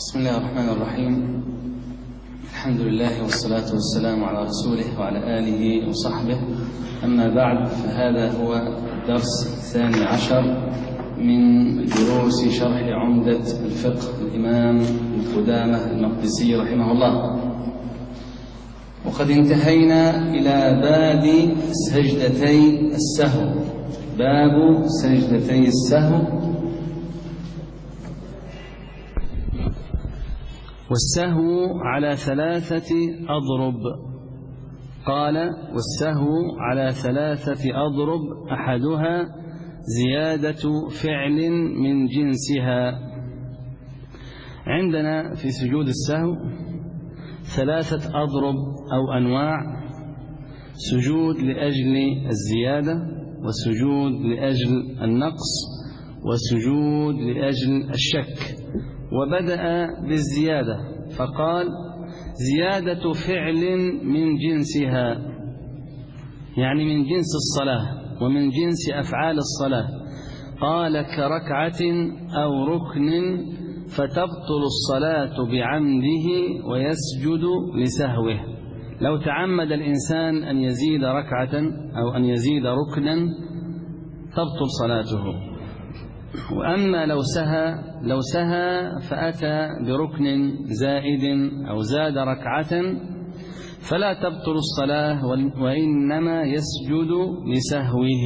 بسم الله الرحمن الرحيم. الحمد لله والصلاة والسلام على رسوله وعلى آله وصحبه. أما بعد، فهذا هو الدرس 12 من دروس شرح عمدة الفقه الإمام قدامة المقدسي رحمه الله. وقد انتهينا إلى باب سجدتي السهو. باب سجدتي السهو. والسهو على 3 أضرب. قال: والسهو على 3 أضرب، أحدها زيادة فعل من جنسها. عندنا في سجود السهو 3 أضرب أو أنواع: سجود لأجل الزيادة، وسجود لأجل النقص، وسجود لأجل الشك. وبدأ بالزيادة فقال: زيادة فعل من جنسها، يعني من جنس الصلاة ومن جنس أفعال الصلاة. قال: كركعة أو ركن فتبطل الصلاة بعمده ويسجد لسهوه. لو تعمد الإنسان أن يزيد ركعة أو أن يزيد ركنا تبطل صلاته. وأما لو سهى فأتى بركن زائد أو زاد ركعة فلا تبطل الصلاة، وإنما يسجد لسهوه.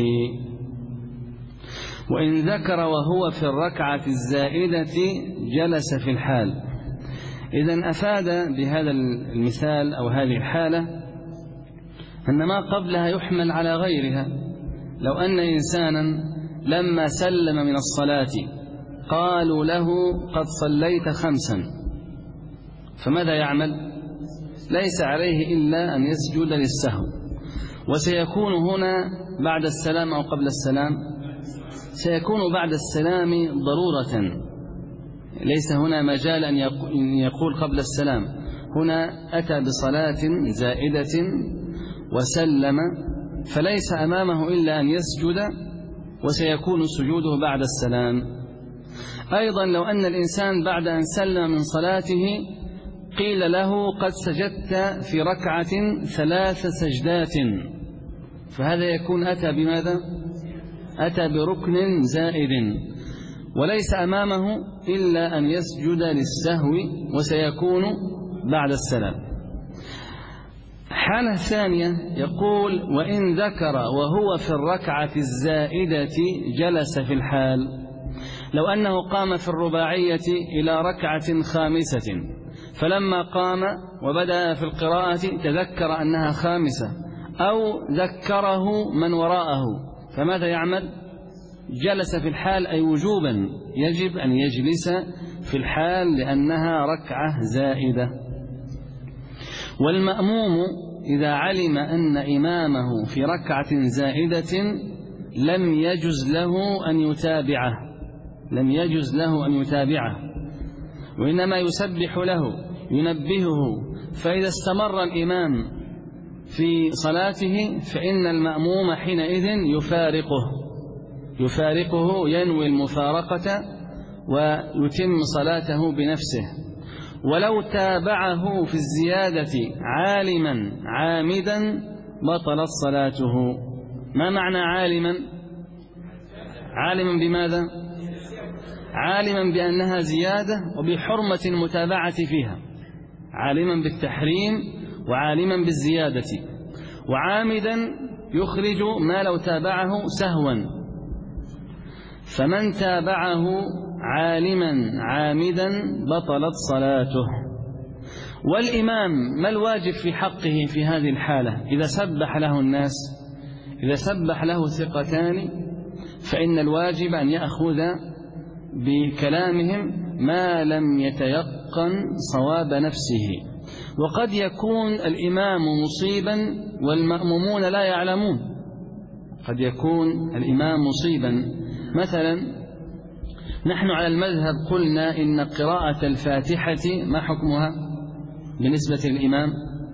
وإن ذكر وهو في الركعة الزائدة جلس في الحال. إذن أفاد بهذا المثال أو هذه الحالة أن ما قبلها يحمل على غيرها. لو أن إنسانا لما سلم من الصلاة قالوا له: قد صليت 5، فماذا يعمل؟ ليس عليه إلا أن يسجد للسهو. وسيكون هنا بعد السلام أو قبل السلام؟ سيكون بعد السلام ضرورة، ليس هنا مجال أن يقول قبل السلام. هنا أتى بصلاة زائدة وسلم، فليس أمامه إلا أن يسجد، وسيكون سجوده بعد السلام. أيضا لو أن الإنسان بعد أن سلم من صلاته قيل له: قد سجدت في ركعة 3 سجدات، فهذا يكون أتى بماذا؟ أتى بركن زائد، وليس أمامه إلا أن يسجد للسهو، وسيكون بعد السلام. حالة ثانية يقول: وإن ذكر وهو في الركعة الزائدة جلس في الحال. لو أنه قام في الرباعية إلى ركعة 5، فلما قام وبدأ في القراءة تذكر أنها 5، أو ذكره من وراءه، فماذا يعمل؟ جلس في الحال، أي وجوبا يجب أن يجلس في الحال لأنها ركعة زائدة. والمأموم إذا علم أن إمامه في ركعة زائدة لم يجز له أن يتابعه، وإنما يسبح له ينبهه. فإذا استمر الإمام في صلاته فإن المأموم حينئذ يفارقه، ينوي المفارقة ويتم صلاته بنفسه. ولو تابعه في الزيادة عالما عامدا بطلت صلاته. ما معنى عالما؟ عالما بماذا؟ عالما بأنها زيادة وبحرمة المتابعة فيها، عالما بالتحريم وعالما بالزيادة. وعامدا يخرج ما لو تابعه سهوا. فمن تابعه عالما عامدا بطلت صلاته. والإمام ما الواجب في حقه في هذه الحالة؟ إذا سبح له الناس، إذا سبح له ثقتان، فإن الواجب أن يأخذ بكلامهم ما لم يتيقن صواب نفسه. وقد يكون الإمام مصيبا والمأمومون لا يعلمون. قد يكون الإمام مصيبا. مثلا نحن على المذهب قلنا إن قراءة الفاتحة ما حكمها بالنسبة للإمام؟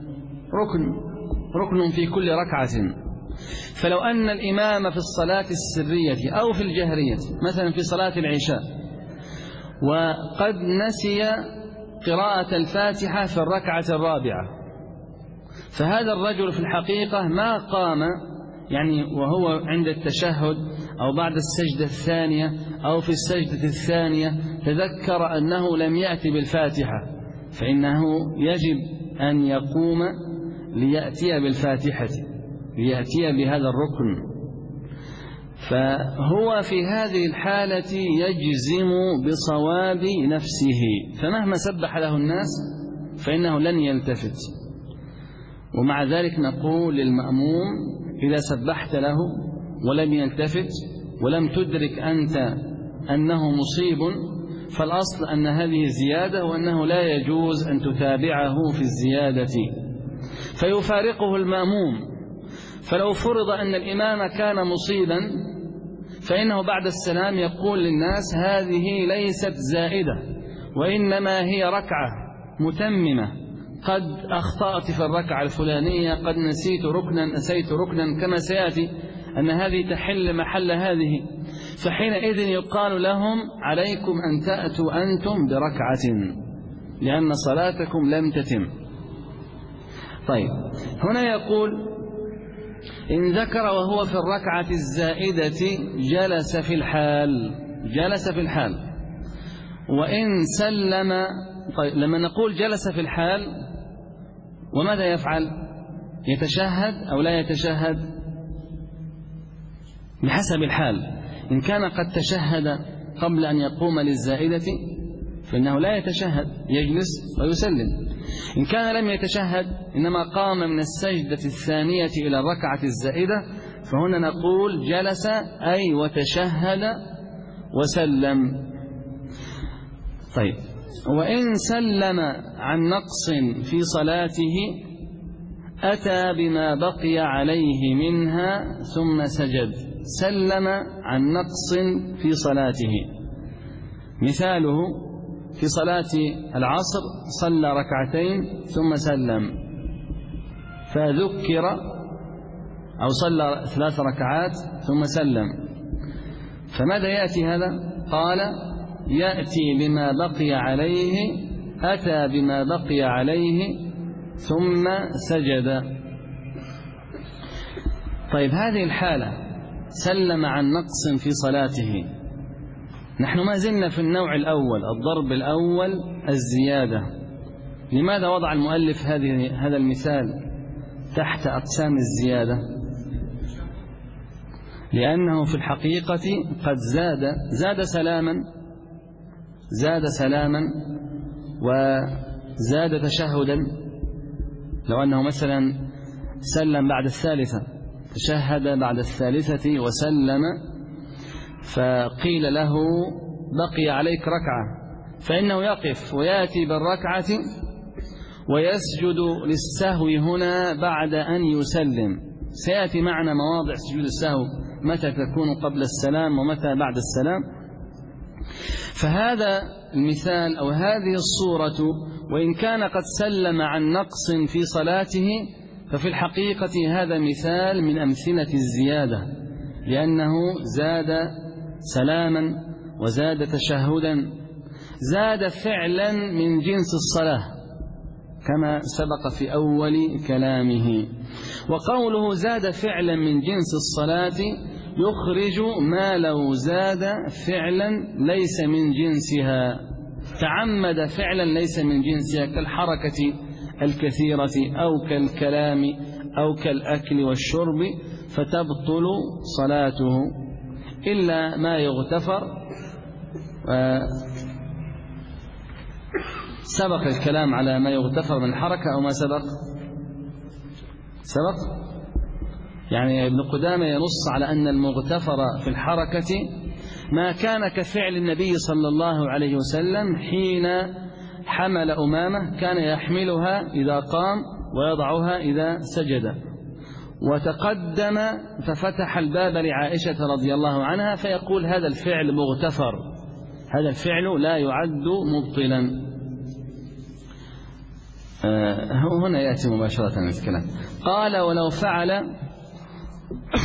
ركن في كل ركعة. فلو أن الإمام في الصلاة السرية أو في الجهرية، مثلا في صلاة العشاء، وقد نسي قراءة الفاتحة في الركعة الرابعة. فهذا الرجل في الحقيقة ما قام يعني وهو عند التشهد أو بعد السجدة الثانية أو في السجدة الثانية تذكر أنه لم يأتي بالفاتحة، فإنه يجب أن يقوم ليأتي بالفاتحة، ليأتي بهذا الركن. فهو في هذه الحالة يجزم بصواب نفسه، فمهما سبح له الناس فإنه لن يلتفت. ومع ذلك نقول للمأموم إذا سبحت له ولم يلتفت ولم تدرك أنت أنه مصيب، فالأصل أن هذه زيادة وأنه لا يجوز أن تتابعه في الزيادة فيفارقه المأموم. فلو فرض أن الإمام كان مصيبا فإنه بعد السلام يقول للناس هذه ليست زائدة وإنما هي ركعة متممة، قد أخطأت في الركعة الفلانية، قد نسيت ركنا كما سيأتي أن هذه تحل محل هذه، فحينئذ يقال لهم عليكم أن تأتوا أنتم بركعة لأن صلاتكم لم تتم. طيب هنا يقول إن ذكر وهو في الركعة الزائدة جلس في الحال وإن سلم. طيب لما نقول جلس في الحال وماذا يفعل؟ يتشهد أو لا يتشهد؟ بحسب الحال. إن كان قد تشهد قبل أن يقوم للزائدة فإنه لا يتشهد، يجلس ويسلم. إن كان لم يتشهد إنما قام من السجدة الثانية إلى الركعة الزائدة فهنا نقول جلس أي وتشهد وسلم. طيب وإن سلم عن نقص في صلاته أتى بما بقي عليه منها ثم سجد. سلم عن نقص في صلاته، مثاله في صلاة العصر صلى ركعتين ثم سلم، فذكر أو صلى 3 ركعات ثم سلم، فماذا يأتي هذا؟ قال يأتي بما بقي عليه، أتى بما بقي عليه ثم سجد. طيب هذه الحالة سلم عن نقص في صلاته، نحن ما زلنا في النوع الأول، الضرب الأول الزيادة. لماذا وضع المؤلف هذا المثال تحت أقسام الزيادة؟ لأنه في الحقيقة قد زاد سلاما وزاد تشهدا. لو أنه مثلا سلم بعد الثالثة، تشهد بعد الثالثة وسلم، فقيل له بقي عليك ركعة، فإنه يقف ويأتي بالركعة ويسجد للسهو هنا بعد أن يسلم. سيأتي معنا مواضع سجود السهو متى تكون قبل السلام ومتى بعد السلام. فهذا المثال أو هذه الصورة وإن كان قد سلم عن نقص في صلاته ففي الحقيقة هذا مثال من أمثلة الزيادة، لأنه زاد سلاما وزاد تشهدا، زاد فعلا من جنس الصلاة كما سبق في أول كلامه. وقوله زاد فعلا من جنس الصلاة يخرج ما لو زاد فعلا ليس من جنسها، تعمد فعلا ليس من جنسها كالحركة الكثيرة أو كالكلام أو كالأكل والشرب، فتبطل صلاته إلا ما يغتفر. سبق الكلام على ما يغتفر من الحركة أو ما سبق؟ يعني ابن قدامة ينص على أن المغتفر في الحركة ما كان كفعل النبي صلى الله عليه وسلم حين حمل أمامة، كان يحملها إذا قام ويضعها إذا سجد. وتقدم ففتح الباب لعائشة رضي الله عنها فيقول هذا الفعل مغتفر، هذا الفعل لا يعد مبطلا. هنا يأتي مباشرة الكلام. قال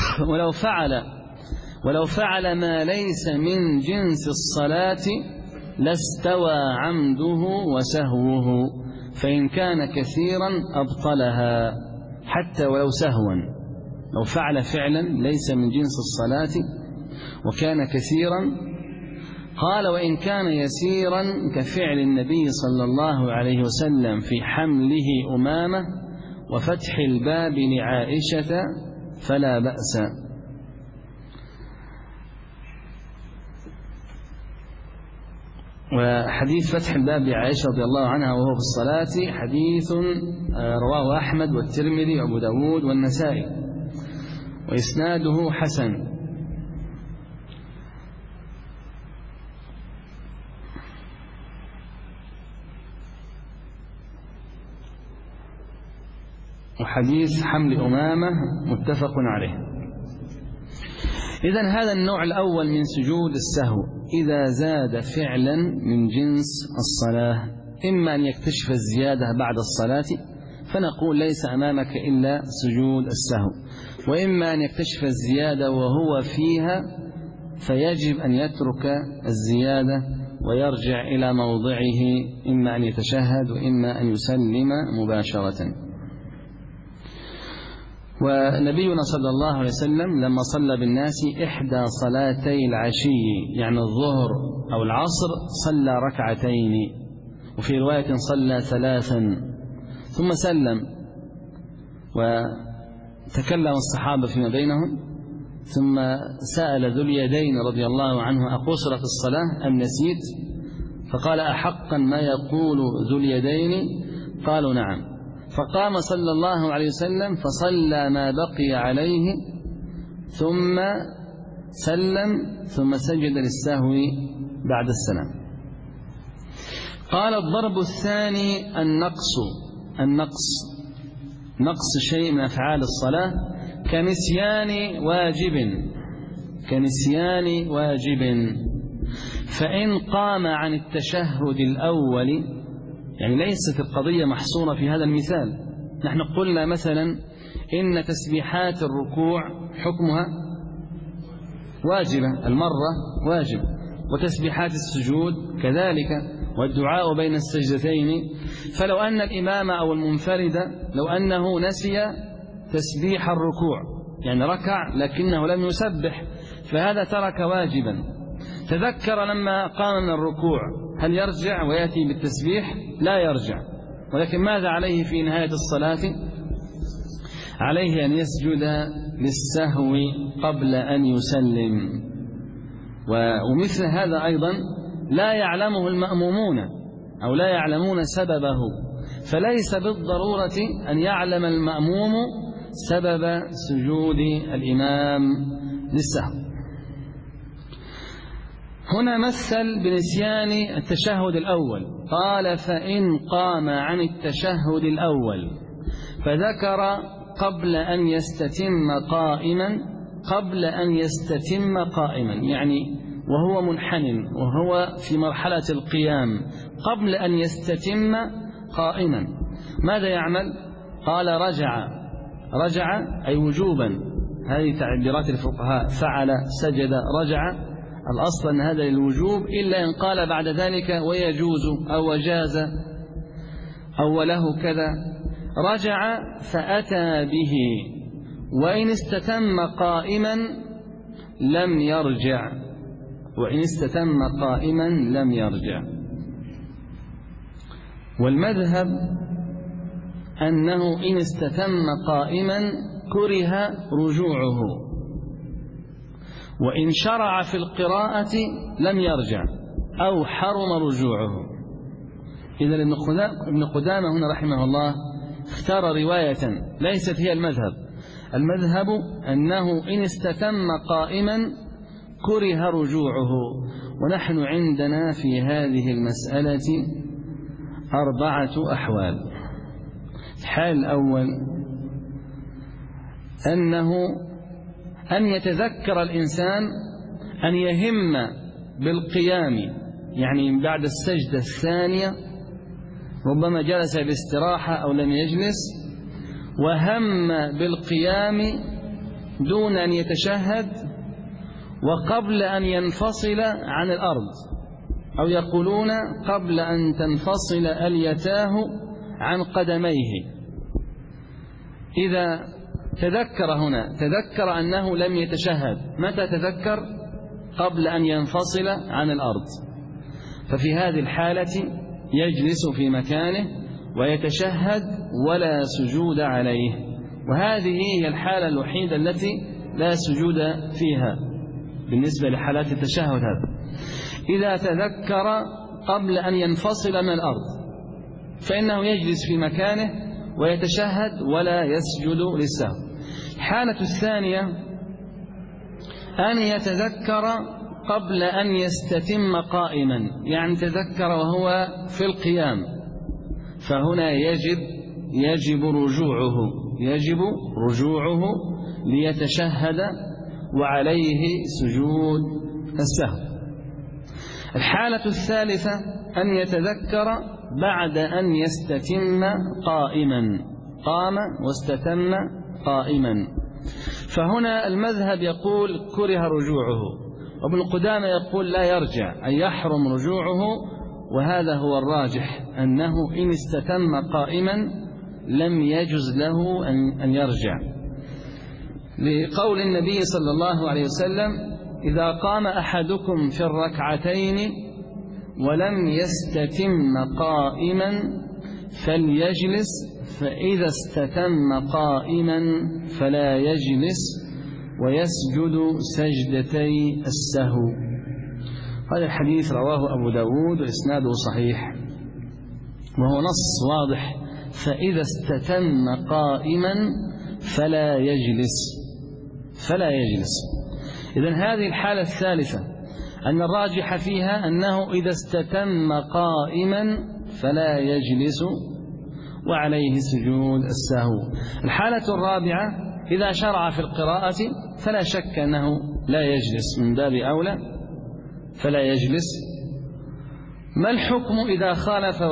ولو فعل ما ليس من جنس الصلاة لاستوى عمده وسهوه، فإن كان كثيرا أبطلها حتى ولو سهوا، لو فعل فعلا ليس من جنس الصلاة وكان كثيرا. قال وإن كان يسيرا كفعل النبي صلى الله عليه وسلم في حمله أمامة وفتح الباب لعائشة فلا بأس. وحديث فتح الباب لعائشة رضي الله عنها وهو في الصلاة حديث رواه أحمد والترمذي وأبو داود والنسائي وإسناده حسن. وحديث حمل أمامة متفق عليه. إذن هذا النوع الأول من سجود السهو إذا زاد فعلا من جنس الصلاة، إما أن يكتشف الزيادة بعد الصلاة فنقول ليس أمامك إلا سجود السهو، وإما أن يكتشف الزيادة وهو فيها فيجب أن يترك الزيادة ويرجع إلى موضعه، إما أن يتشهد وإما أن يسلم مباشرة. ونبينا صلى الله عليه وسلم لما صلى بالناس إحدى صلاتي العشي يعني الظهر أو العصر صلى ركعتين، وفي رواية صلى 3 ثم سلم، وتكلم الصحابة فيما بينهم، ثم سأل ذو اليدين رضي الله عنه أقصرت الصلاة أم نسيت؟ فقال أحقا ما يقول ذو اليدين؟ قالوا نعم. فقام صلى الله عليه وسلم فصلى ما بقي عليه ثم سلم ثم سجد للسهو بعد السلام. قال الضرب الثاني نقص شيء من أفعال الصلاة كنسيان واجب فإن قام عن التشهد الأول، يعني ليست القضية محصورة في هذا المثال. نحن قلنا مثلا إن تسبيحات الركوع حكمها واجبة، المرة واجب، وتسبيحات السجود كذلك، والدعاء بين السجدتين. فلو أن الإمام أو المنفرد لو أنه نسي تسبيح الركوع، يعني ركع لكنه لم يسبح، فهذا ترك واجبا. تذكر لما قام من الركوع، هل يرجع ويأتي بالتسبيح؟ لا يرجع، ولكن ماذا عليه في نهاية الصلاة؟ عليه أن يسجد للسهو قبل أن يسلم. ومثل هذا أيضا لا يعلمه المأمومون أو لا يعلمون سببه، فليس بالضرورة أن يعلم المأموم سبب سجود الإمام للسهو. هنا مثل بنسيان التشهد الأول، قال فإن قام عن التشهد الأول فذكر قبل أن يستتم قائما، يعني وهو منحن وهو في مرحلة القيام قبل أن يستتم قائما، ماذا يعمل؟ قال رجع أي وجوبا، هذه تعبيرات الفقهاء، فعل سجد رجع، الأصل أن هذا للوجوب إلا إن قال بعد ذلك ويجوز أو وجاز أو وله كذا. رجع فأتى به، وإن استتم قائما لم يرجع. والمذهب أنه إن استتم قائما كره رجوعه، وإن شرع في القراءة لم يرجع أو حرم رجوعه. إذا ابن قدامة هنا رحمه الله اختار رواية ليست هي المذهب أنه إن استتم قائما كره رجوعه. ونحن عندنا في هذه المسألة 4 أحوال. الحال الأول أن يتذكر الإنسان أن يهم بالقيام، يعني بعد السجدة الثانية ربما جلس باستراحة أو لم يجلس، وهم بالقيام دون أن يتشهد وقبل أن ينفصل عن الأرض، أو يقولون قبل أن تنفصل أليتاه عن قدميه. إذا تذكر هنا، تذكر أنه لم يتشهد، متى تذكر؟ قبل أن ينفصل عن الأرض، ففي هذه الحالة يجلس في مكانه ويتشهد ولا سجود عليه، وهذه هي الحالة الوحيدة التي لا سجود فيها بالنسبة لحالات التشهد هذا. إذا تذكر قبل أن ينفصل من الأرض فإنه يجلس في مكانه ويتشهد ولا يسجد للسهو. الحالة الثانية أن يتذكر قبل أن يستتم قائما، يعني تذكر وهو في القيام، فهنا يجب رجوعه ليتشهد وعليه سجود السهو. الحالة الثالثة أن يتذكر بعد أن يستتم قائما، قام واستتم قائما، فهنا المذهب يقول كره رجوعه، وابن قدامة يقول لا يرجع، أي يحرم رجوعه، وهذا هو الراجح، أنه إن استتم قائما لم يجز له أن يرجع، لقول النبي صلى الله عليه وسلم: إذا قام أحدكم في الركعتين ولم يستتم قائما فليجلس، فإذا استتم قائما فلا يجلس ويسجد سجدتي السهو. هذا الحديث رواه أبو داود وإسناده صحيح، وهو نص واضح: فإذا استتم قائما فلا يجلس. إذن هذه الحالة الثالثة أن الراجح فيها أنه إذا استتم قائما فلا يجلس وعليه سجود السهو. الحالة الرابعة إذا شرع في القراءة فلا شك أنه لا يجلس، من باب أولى فلا يجلس. ما الحكم إذا خالف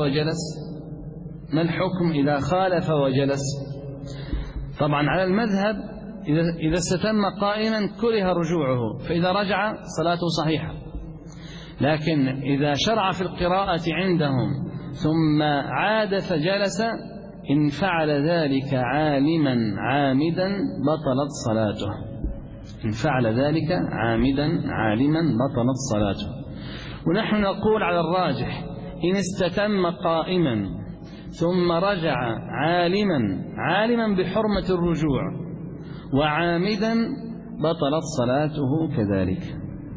وجلس؟ طبعا على المذهب إذا استتم قائما كره رجوعه، فإذا رجع صلاته صحيحة، لكن إذا شرع في القراءة عندهم ثم عاد فجلس، إن فعل ذلك عالما عامدا بطلت صلاته. ونحن نقول على الراجح: إن استتم قائما ثم رجع عالما بحرمة الرجوع وعامدا بطلت صلاته كذلك.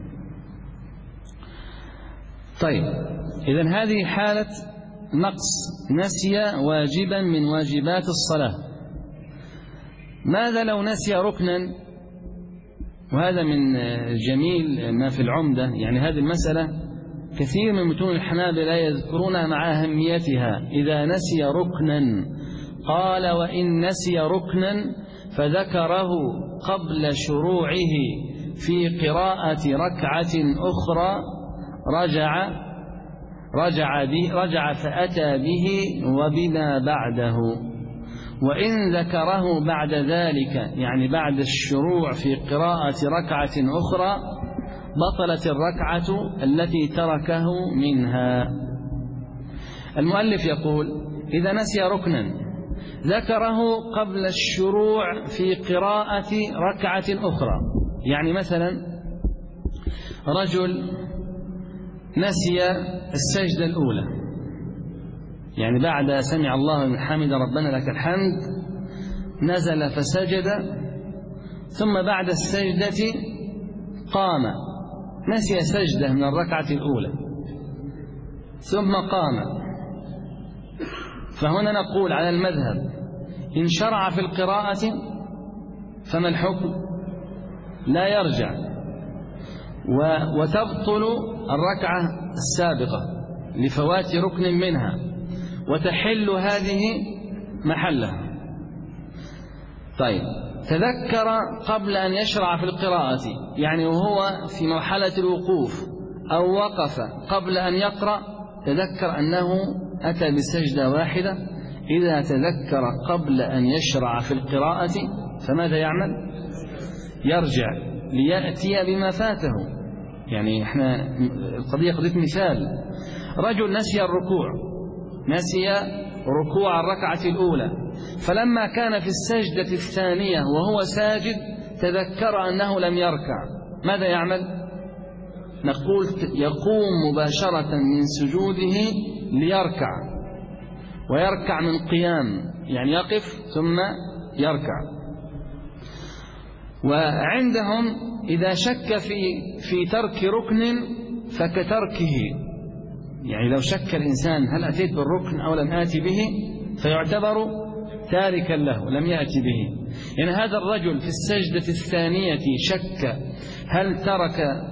طيب، إذن هذه حالة نقص، نسي واجبا من واجبات الصلاة. ماذا لو نسي ركنا؟ وهذا من جميل ما في العمدة، يعني هذه المسألة كثير من متون الحنابلة لا يذكرونها مع أهميتها. إذا نسي ركنا، قال: وإن نسي ركنا فذكره قبل شروعه في قراءة ركعة أخرى رجع فأتى به وبما بعده، وإن ذكره بعد ذلك، يعني بعد الشروع في قراءة ركعة أخرى، بطلت الركعة التي تركه منها. المؤلف يقول: إذا نسي ركنا ذكره قبل الشروع في قراءة ركعة أخرى، يعني مثلا رجل نسي السجدة الأولى، يعني بعد سمع الله لمن حمد ربنا لك الحمد نزل فسجد، ثم بعد السجدة قام، نسي سجدة من الركعة الأولى ثم قام. فهنا نقول على المذهب: إن شرع في القراءة فما الحكم؟ لا يرجع، وتبطل الركعة السابقة لفوات ركن منها، وتحل هذه محلها. طيب، تذكر قبل أن يشرع في القراءة، يعني وهو في مرحلة الوقوف أو وقف قبل أن يقرأ، تذكر أنه أتى بسجدة واحدة. إذا تذكر قبل أن يشرع في القراءة فماذا يعمل؟ يرجع ليأتي بما فاته، يعني احنا القضية قضية مثال. رجل نسي الركوع، نسي ركوع الركعة الأولى، فلما كان في السجدة الثانية وهو ساجد تذكر أنه لم يركع، ماذا يعمل؟ نقول يقوم مباشرة من سجوده ليركع، ويركع من قيام، يعني يقف ثم يركع. وعندهم إذا شك في ترك ركن فكتركه، يعني لو شك الإنسان هل أتيت بالركن أو لم آتي به فيعتبر تاركا له، لم يأتي به. يعني هذا الرجل في السجدة الثانية شك هل ترك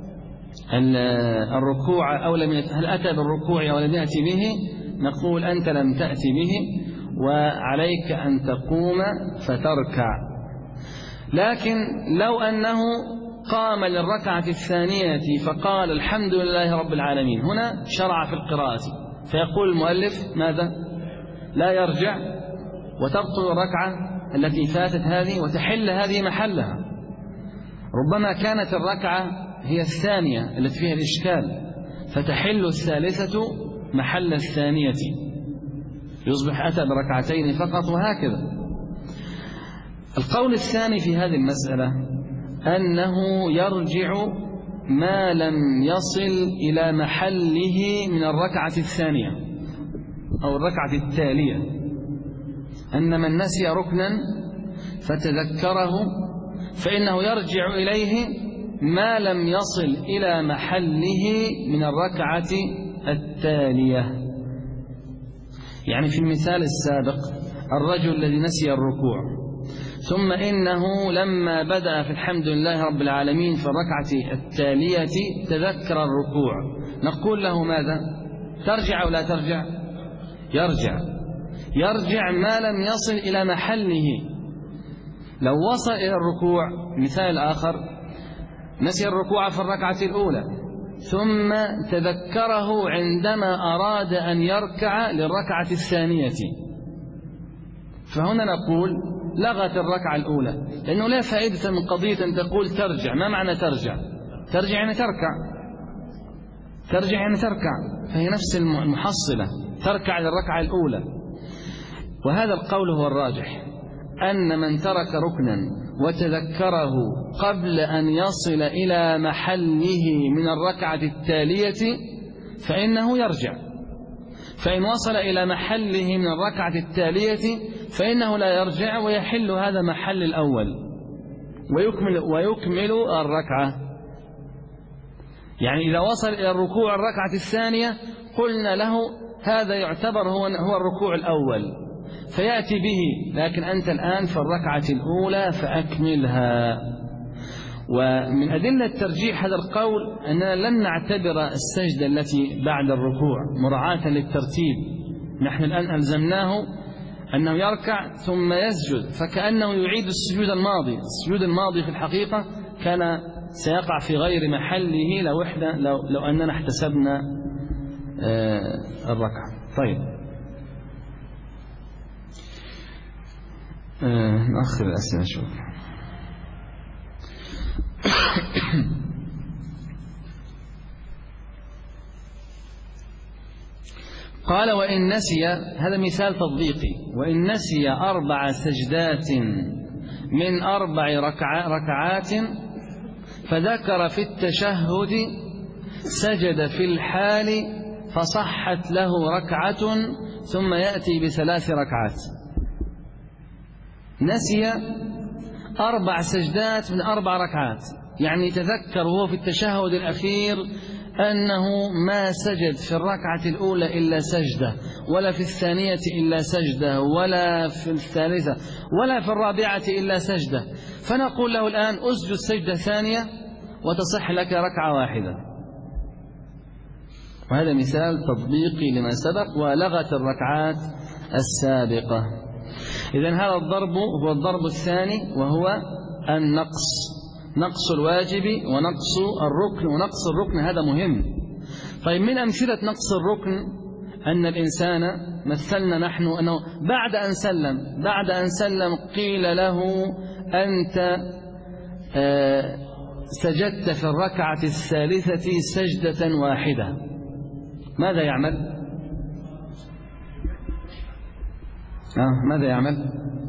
الركوع أو لم هل أتى بالركوع أو لم يأتي به، نقول أنت لم تأتي به وعليك أن تقوم فتركع. لكن لو أنه قام للركعة الثانية فقال الحمد لله رب العالمين، هنا شرع في القراءة، فيقول المؤلف ماذا؟ لا يرجع وتبطل الركعة التي فاتت هذه وتحل هذه محلها. ربما كانت الركعة هي الثانية التي فيها الإشكال، فتحل الثالثة محل الثانية، يصبح أتى بركعتين فقط، وهكذا. القول الثاني في هذه المسألة أنه يرجع ما لم يصل إلى محله من الركعة الثانية أو الركعة التالية، أن من نسي ركنا فتذكره فإنه يرجع إليه ما لم يصل إلى محله من الركعة التالية. يعني في المثال السابق الرجل الذي نسي الركوع ثم إنه لما بدأ في الحمد لله رب العالمين في الركعة التالية تذكر الركوع، نقول له ماذا؟ ترجع أو لا ترجع؟ يرجع ما لم يصل إلى محله. لو وصل إلى الركوع، مثال آخر، نسي الركوع في الركعة الأولى ثم تذكره عندما أراد أن يركع للركعة الثانية، فهنا نقول لغت الركعة الأولى، لأنه لا فائدة من قضية أن تقول ترجع. ما معنى ترجع؟ ترجع يعني تركع، فهي نفس المحصلة، تركع للركعة الأولى. وهذا القول هو الراجح، أن من ترك ركنا وتذكره قبل أن يصل إلى محله من الركعة التالية فإنه يرجع، فإن وصل إلى محله من الركعة التالية فإنه لا يرجع، ويحل هذا محل الأول ويكمل الركعة. يعني إذا وصل إلى الركوع الركعة الثانية قلنا له هذا يعتبر هو الركوع الأول فيأتي به، لكن أنت الآن في الركعة الأولى فأكملها. ومن أدلة ترجيح هذا القول أننا لن نعتبر السجدة التي بعد الركوع مراعاة للترتيب، نحن الآن ألزمناه أنه يركع ثم يسجد، فكأنه يعيد السجود الماضي. السجود الماضي في الحقيقة كان سيقع في غير محله لو أننا احتسبنا الركعة. طيب، نأخر الأسئلة شوف. قال وإن نسي، هذا مثال تطبيقي، وإن نسي 4 سجدات من 4 ركعات فذكر في التشهد سجد في الحال فصحت له ركعة ثم يأتي ب3 ركعات. نسي 4 سجدات من 4 ركعات، يعني تذكر وهو في التشهد الأخير أنه ما سجد في الركعة الأولى إلا سجدة، ولا في الثانية إلا سجدة، ولا في الثالثة، ولا في الرابعة إلا سجدة، فنقول له الآن أسجد سجدة ثانية وتصح لك ركعة واحدة. وهذا مثال تطبيقي لما سبق، ولغت الركعات السابقة. إذن هذا الضرب هو الضرب الثاني، وهو النقص، نقص الواجب ونقص الركن. ونقص الركن هذا مهم. طيب، من أمثلة نقص الركن أن الإنسان مثلنا نحن أنه بعد أن سلم قيل له أنت سجدت في الركعة الثالثة سجدة واحدة، ماذا يعمل؟ ماذا يعمل؟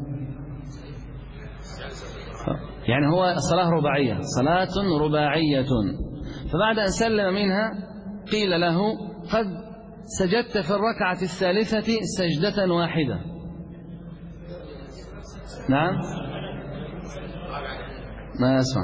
يعني هو صلاة رباعية، صلاة رباعية، فبعد أن سلم منها قيل له قد سجدت في الركعة الثالثة سجدة واحدة. نعم، ما أسمع.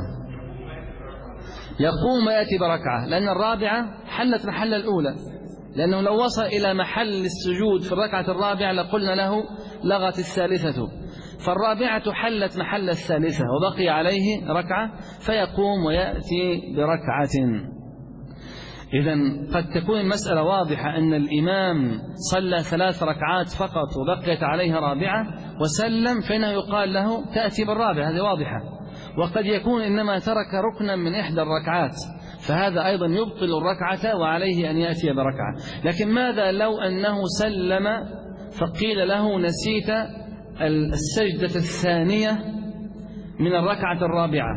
يقوم ويأتي بركعة، لأن الرابعة حلت محل الأولى، لأنه لو وصل إلى محل السجود في الركعة الرابعة لقلنا له لغت الثالثة، فالرابعة حلت محل الثالثة وبقي عليه ركعة، فيقوم ويأتي بركعة. إذن قد تكون المسألة واضحة أن الإمام صلى 3 ركعات فقط وبقيت عليها رابعة وسلم، فإنه يقال له تأتي بالرابعة، هذه واضحة. وقد يكون إنما ترك ركنا من إحدى الركعات، فهذا أيضا يبطل الركعة وعليه أن يأتي بركعة. لكن ماذا لو أنه سلم فقيل له نسيت السجدة الثانية من الركعة الرابعة؟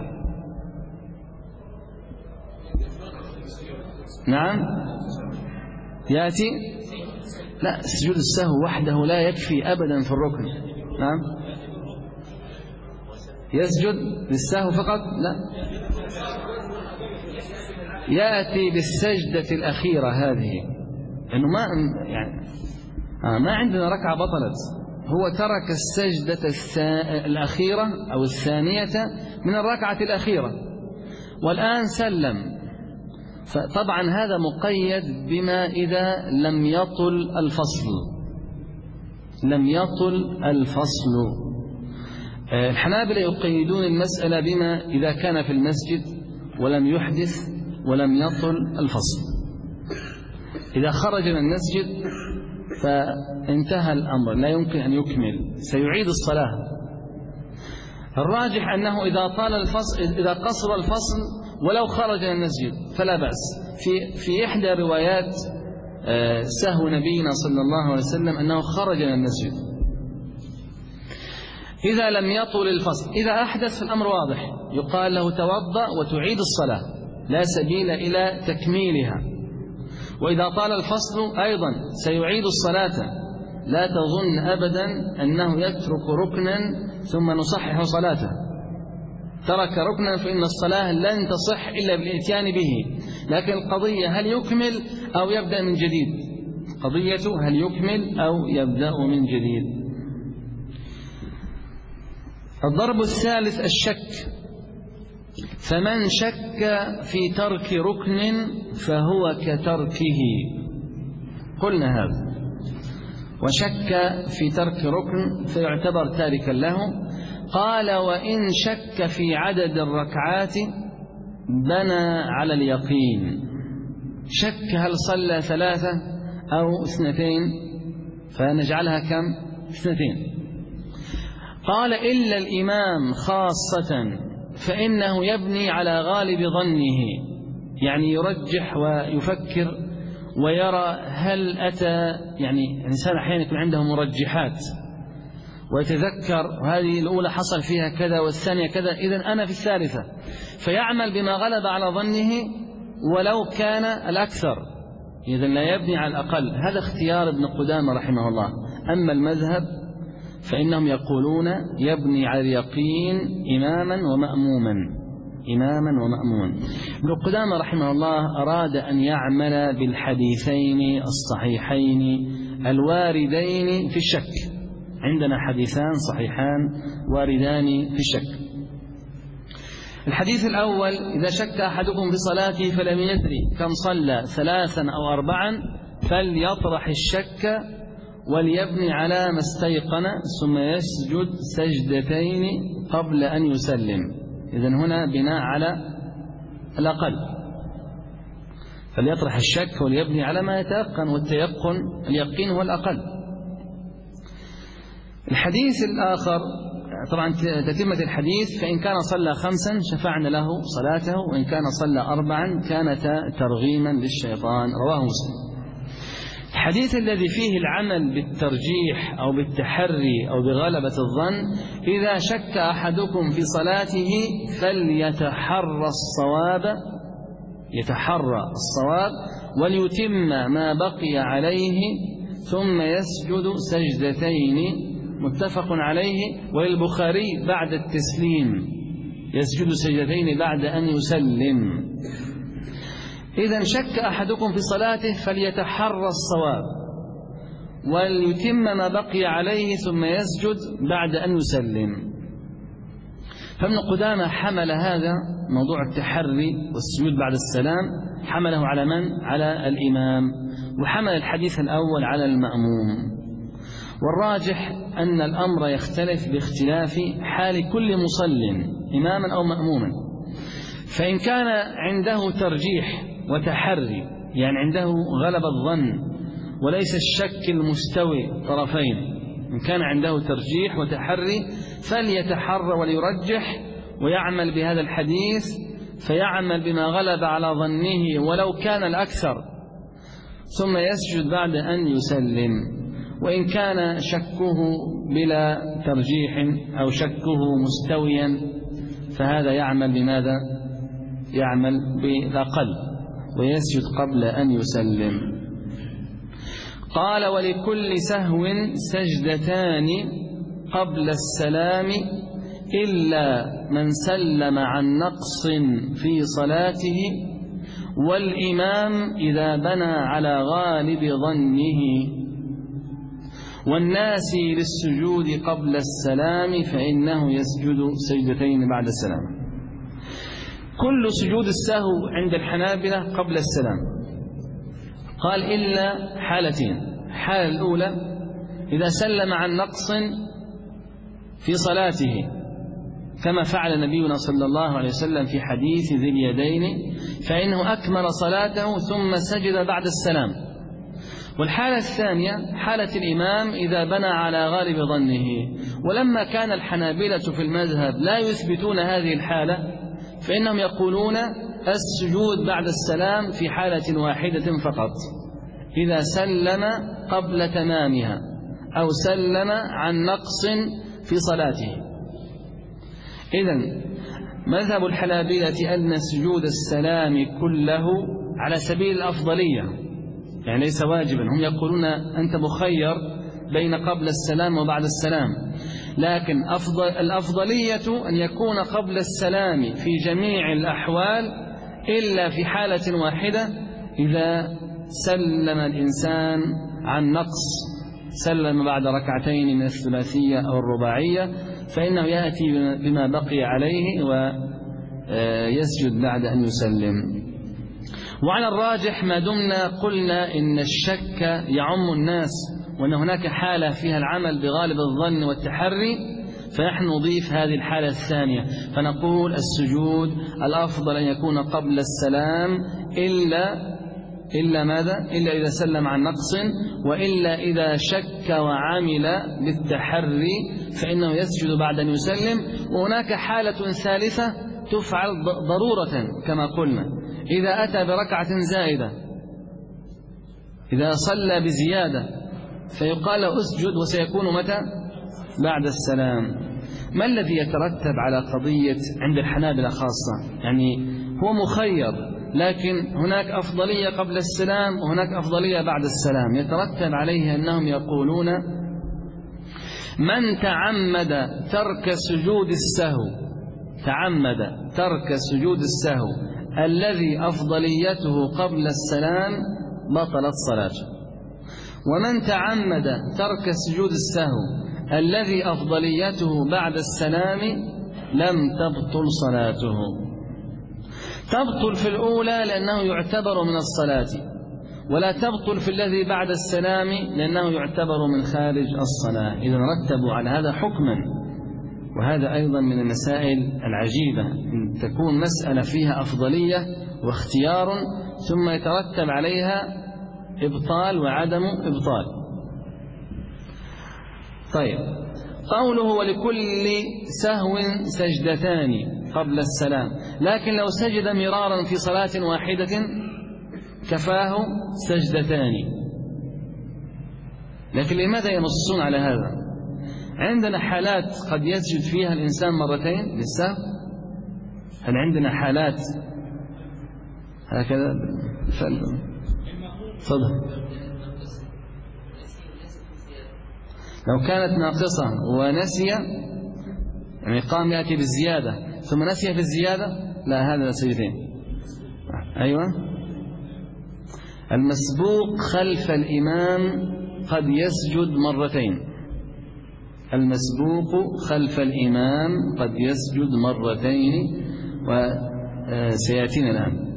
نعم، يأتي. لا، سجود السهو وحده لا يكفي أبدا في الركن. نعم، يسجد للسهو فقط؟ لا، يأتي بالسجدة الأخيرة هذه، لأنه ما عندنا ركعة بطلت، هو ترك السجدة الأخيرة أو الثانية من الركعة الأخيرة والآن سلم، فطبعا هذا مقيد بما إذا لم يطل الفصل. لم يطل الفصل. الحنابلة يقيدون المسألة بما إذا كان في المسجد ولم يحدث ولم يطل الفصل. إذا خرج من المسجد فانتهى الأمر، لا يمكن أن يكمل، سيعيد الصلاة. الراجح أنه إذا طال الفصل، إذا قصر الفصل ولو خرج من المسجد فلا بأس. في إحدى روايات سهو نبينا صلى الله عليه وسلم أنه خرج من المسجد. إذا لم يطل الفصل، إذا أحدث الأمر واضح، يقال له توضأ وتعيد الصلاة، لا سبيل إلى تكميلها. وإذا طال الفصل أيضا سيعيد الصلاة، لا تظن أبدا أنه يترك ركنا ثم نصحح صلاته. ترك ركنا فإن الصلاة لن تصح إلا بالإتيان به. لكن القضية هل يكمل أو يبدأ من جديد؟ قضية هل يكمل أو يبدأ من جديد. الضرب الثالث الشك. فمن شك في ترك ركن فهو كتركه. قلنا هذا، وشك في ترك ركن فيعتبر تاركا له. قال وإن شك في عدد الركعات بنى على اليقين. شك هل صلى 3 أو 2، فنجعلها كم؟ 2. قال إلا الإمام خاصة فإنه يبني على غالب ظنه، يعني يرجح ويفكر ويرى هل أتى، يعني الإنسان أحيانا يكون عنده مرجحات ويتذكر هذه الأولى حصل فيها كذا والثانية كذا، إذن أنا في الثالثة، فيعمل بما غلب على ظنه ولو كان الأكثر، إذن لا يبني على الأقل. هذا اختيار ابن قدامة رحمه الله. أما المذهب فإنهم يقولون يبني على اليقين إماما ومأموما. ابن قدامة رحمه الله أراد أن يعمل بالحديثين الصحيحين الواردين في الشك. عندنا حديثان صحيحان واردان في الشك. الحديث الأول: إذا شك أحدكم في صلاته فلم يدري كم صلى 3 أو 4 فليطرح الشك وليبني على ما استيقن ثم يسجد سجدتين قبل أن يسلم. إذن هنا بناء على الأقل، فليطرح الشك وليبني على ما يتيقن، والتيقن اليقين هو الأقل. الحديث الآخر طبعا تتمة الحديث: فإن كان صلى 5 شفعنا له صلاته، وإن كان صلى 4 كانت ترغيما للشيطان. رواه مسلم. الحديث الذي فيه العمل بالترجيح أو بالتحري أو بغلبة الظن: إذا شك أحدكم في صلاته فليتحرى الصواب وليتم ما بقي عليه ثم يسجد سجدتين، متفق عليه. وللبخاري بعد التسليم يسجد سجدتين بعد أن يسلم. إذا شك أحدكم في صلاته فليتحرى الصواب وليتم ما بقي عليه ثم يسجد بعد أن يسلم. فابن قدامة حمل هذا موضوع التحري والسجود بعد السلام، حمله على من؟ على الإمام، وحمل الحديث الأول على المأموم. والراجح أن الأمر يختلف باختلاف حال كل مصل إماما أو مأموما. فإن كان عنده ترجيح وتحري، يعني عنده غلب الظن وليس الشك المستوي طرفين، إن كان عنده ترجيح وتحري فليتحرى وليرجح ويعمل بهذا الحديث، فيعمل بما غلب على ظنه ولو كان الأكثر، ثم يسجد بعد أن يسلم. وإن كان شكه بلا ترجيح أو شكه مستويا فهذا يعمل بماذا؟ يعمل بالأقل ويسجد قبل أن يسلم. قال: ولكل سهو سجدتان قبل السلام إلا من سلم عن نقص في صلاته، والإمام إذا بنى على غالب ظنه، والناس للسجود قبل السلام فإنه يسجد سجدتين بعد السلام. كل سجود السهو عند الحنابلة قبل السلام. قال: إلا حالتين: الحالة الأولى إذا سلم عن نقص في صلاته كما فعل نبينا صلى الله عليه وسلم في حديث ذي اليدين، فإنه أكمل صلاته ثم سجد بعد السلام. والحالة الثانية حالة الإمام إذا بنى على غالب ظنه. ولما كان الحنابلة في المذهب لا يثبتون هذه الحالة، فإنهم يقولون السجود بعد السلام في حالة واحدة فقط: إذا سلم قبل تمامها أو سلم عن نقص في صلاته. إذن مذهب الحنابلة أن سجود السلام كله على سبيل الأفضلية، يعني ليس واجبا. هم يقولون أنت مخير بين قبل السلام وبعد السلام، لكن الأفضلية أن يكون قبل السلام في جميع الأحوال إلا في حالة واحدة: إذا سلم الإنسان عن نقص، سلم بعد ركعتين من الثلاثية أو الرباعية، فإنه يأتي بما بقي عليه ويسجد بعد أن يسلم. وعلى الراجح ما دمنا قلنا إن الشك يعم الناس، وأن هناك حالة فيها العمل بغالب الظن والتحري، فنحن نضيف هذه الحالة الثانية فنقول السجود الأفضل أن يكون قبل السلام إلا ماذا؟ إلا إذا سلم عن نقص، وإلا إذا شك وعمل بالتحري فإنه يسجد بعد أن يسلم. وهناك حالة ثالثة تفعل ضرورة كما قلنا: إذا أتى بركعة زائدة، إذا صلى بزيادة، فيقال له اسجد، وسيكون متى؟ بعد السلام. ما الذي يترتب على قضية عند الحنابلة خاصة؟ يعني هو مخير، لكن هناك أفضلية قبل السلام وهناك أفضلية بعد السلام. يترتب عليه أنهم يقولون: من تعمد ترك سجود السهو الذي أفضليته قبل السلام بطلت صلاته، ومن تعمد ترك سجود السهو الذي أفضليته بعد السلام لم تبطل صلاته. تبطل في الأولى لأنه يعتبر من الصلاة، ولا تبطل في الذي بعد السلام لأنه يعتبر من خارج الصلاة. إذا رتبوا على هذا حكما. وهذا أيضا من المسائل العجيبة، أن تكون مسألة فيها أفضلية واختيار ثم يترتب عليها إبطال وعدم إبطال. طيب، قوله: ولكل سهو سجدتان قبل السلام، لكن لو سجد مرارا في صلاة واحدة كفاه سجدتان. لكن لماذا ينصون على هذا؟ عندنا حالات قد يسجد فيها الإنسان مرتين للسهو. هل عندنا حالات هكذا؟ تفضل. لو كانت ناقصة ونسي، يعني قام يأتي بالزيادة ثم نسي في الزيادة، لا، هذا سجدين. أيوة. المسبوق خلف الإمام قد يسجد مرتين. المسبوق خلف الإمام قد يسجد مرتين، وسيأتينا الآن.